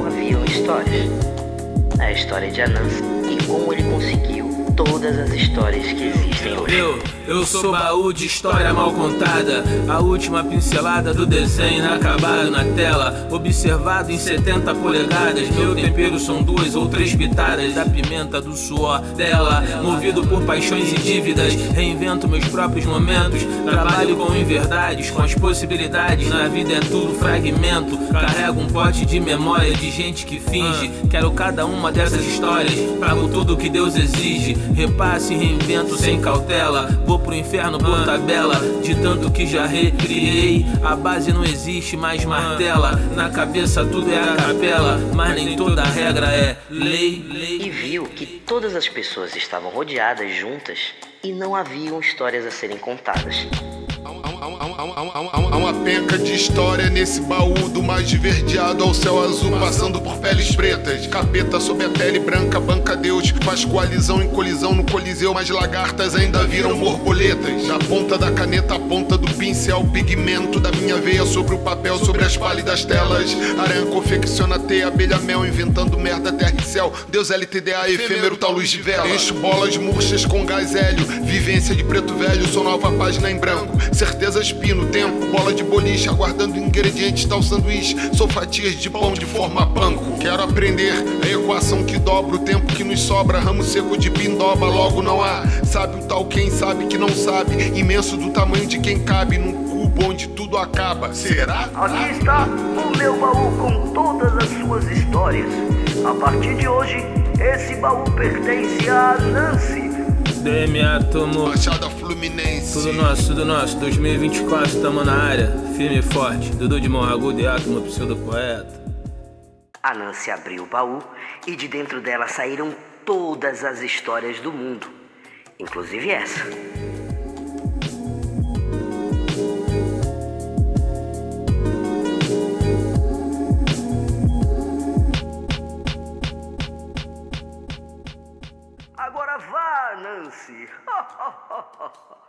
haviam histórias. A história de Anansi e como ele conseguiu todas as histórias que existem hoje. Eu sou baú de história mal contada, a última pincelada do desenho inacabado na tela, observado em 70 polegadas. Meu tempero são 2 ou 3 pitadas da pimenta do suor dela. Movido por paixões e dívidas, reinvento meus próprios momentos. Trabalho com inverdades, com as possibilidades. Na vida é tudo fragmento. Carrego um pote de memória de gente que finge. Quero cada uma dessas histórias, pago tudo que Deus exige. Repasse e reinvento sem cautela. Vou pro inferno por tabela, de tanto que já recriei. A base não existe, mais martela. Na cabeça tudo é a capela, mas nem toda regra é lei. E viu que todas as pessoas estavam rodeadas juntas e não haviam histórias a serem contadas. Há uma penca de história nesse baú, do mais esverdeado ao céu azul, passando por peles pretas. Capeta sob a pele branca, banca Deus. Faz coalizão em colisão no coliseu, mas lagartas ainda viram borboletas. Da ponta da caneta à ponta do pincel, pigmento da minha veia sobre o papel, sobre as pálidas telas. Aranha confecciona teia, abelha mel, inventando merda, terra e céu. Deus LTDA, efêmero, tal luz de vela. Encho bolas murchas com gás hélio, vivência de preto velho, sou nova página em branco. Certezas pino, tempo, bola de boliche, aguardando ingredientes, tal sanduíche. Sou fatias de pão de forma panko. Quero aprender a equação que dobra o tempo que nos sobra. Ramo seco de pindoba, logo não há. Sabe o tal quem sabe que não sabe. Imenso do tamanho de quem cabe num cubo onde tudo acaba. Será? Aqui está o meu baú com todas as suas histórias. A partir de hoje, esse baú pertence a Anansi. DM Átomo, Baixada Fluminense. tudo nosso, 2024, tamo na área, firme e forte. Dudu de Morragudo e Átomo, pseudo-poeta. Anansi abriu o baú e de dentro dela saíram todas as histórias do mundo, inclusive essa. Agora vá, Nancy.